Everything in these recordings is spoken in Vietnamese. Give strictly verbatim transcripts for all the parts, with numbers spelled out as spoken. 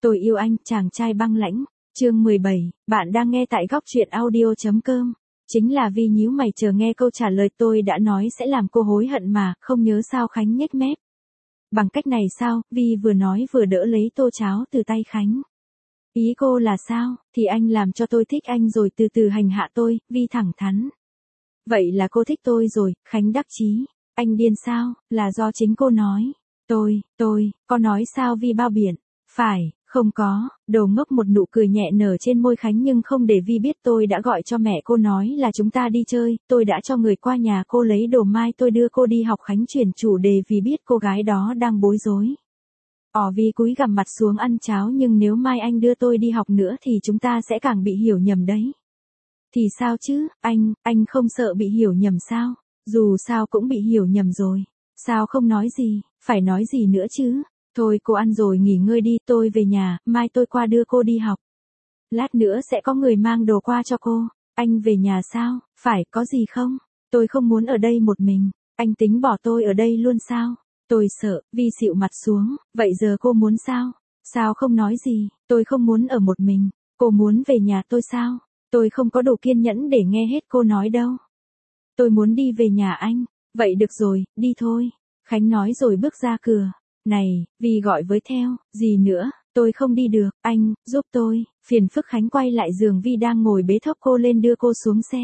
Tôi yêu anh, chàng trai băng lãnh. Chương mười bảy, bạn đang nghe tại góc truyện audio chấm com. Chính là vì nhíu mày chờ nghe câu trả lời tôi đã nói sẽ làm cô hối hận mà, không nhớ sao Khánh nhếch mép. Bằng cách này sao, Vi vừa nói vừa đỡ lấy tô cháo từ tay Khánh. Ý cô là sao, thì anh làm cho tôi thích anh rồi từ từ hành hạ tôi, Vi thẳng thắn. Vậy là cô thích tôi rồi, Khánh đắc chí. Anh điên sao, là do chính cô nói. Tôi, tôi, có nói sao Vi bao biện. Phải, không có, đồ ngốc một nụ cười nhẹ nở trên môi Khánh nhưng không để Vi biết tôi đã gọi cho mẹ cô nói là chúng ta đi chơi, tôi đã cho người qua nhà cô lấy đồ mai tôi đưa cô đi học. Khánh chuyển chủ đề vì biết cô gái đó đang bối rối. Ỏ Vi cúi gằm mặt xuống ăn cháo nhưng nếu mai anh đưa tôi đi học nữa thì chúng ta sẽ càng bị hiểu nhầm đấy. Thì sao chứ, anh, anh không sợ bị hiểu nhầm sao? Dù sao cũng bị hiểu nhầm rồi. Sao không nói gì, phải nói gì nữa chứ? Thôi cô ăn rồi nghỉ ngơi đi, tôi về nhà, mai tôi qua đưa cô đi học. Lát nữa sẽ có người mang đồ qua cho cô. Anh về nhà sao, phải có gì không? Tôi không muốn ở đây một mình, anh tính bỏ tôi ở đây luôn sao? Tôi sợ, Vi xịu mặt xuống, vậy giờ cô muốn sao? Sao không nói gì, tôi không muốn ở một mình, cô muốn về nhà tôi sao? Tôi không có đủ kiên nhẫn để nghe hết cô nói đâu. Tôi muốn đi về nhà anh, vậy được rồi, đi thôi. Khánh nói rồi bước ra cửa. Này, Vi gọi với theo, gì nữa, tôi không đi được, anh, giúp tôi, phiền phức. Khánh quay lại giường Vi đang ngồi bế thốc cô lên đưa cô xuống xe.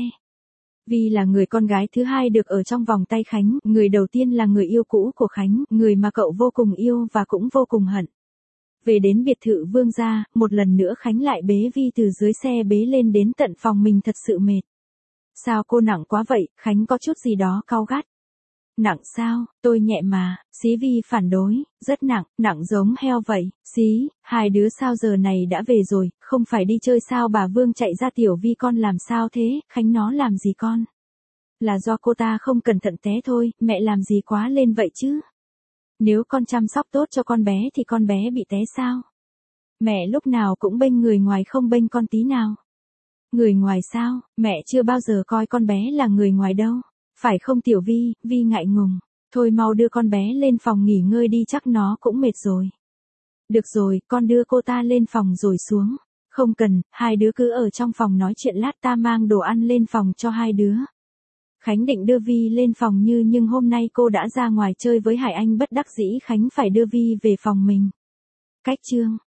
Vi là người con gái thứ hai được ở trong vòng tay Khánh, người đầu tiên là người yêu cũ của Khánh, người mà cậu vô cùng yêu và cũng vô cùng hận. Về đến biệt thự Vương gia, một lần nữa Khánh lại bế Vi từ dưới xe bế lên đến tận phòng mình thật sự mệt. Sao cô nặng quá vậy, Khánh có chút gì đó cau gắt. Nặng sao, tôi nhẹ mà, xí. Vi phản đối, rất nặng, nặng giống heo vậy, xí, hai đứa sao giờ này đã về rồi, không phải đi chơi sao? Bà Vương chạy ra. Tiểu Vi con làm sao thế, Khánh nó làm gì con? Là do cô ta không cẩn thận té thôi, mẹ làm gì quá lên vậy chứ? Nếu con chăm sóc tốt cho con bé thì con bé bị té sao? Mẹ lúc nào cũng bênh người ngoài không bênh con tí nào. Người ngoài sao, mẹ chưa bao giờ coi con bé là người ngoài đâu. Phải không Tiểu Vi? Vi ngại ngùng. Thôi mau đưa con bé lên phòng nghỉ ngơi đi, chắc nó cũng mệt rồi. Được rồi, con đưa cô ta lên phòng rồi xuống. Không cần, hai đứa cứ ở trong phòng nói chuyện, lát ta mang đồ ăn lên phòng cho hai đứa. Khánh định đưa Vi lên phòng như nhưng hôm nay cô đã ra ngoài chơi với Hải Anh, bất đắc dĩ Khánh phải đưa Vi về phòng mình. Cách chương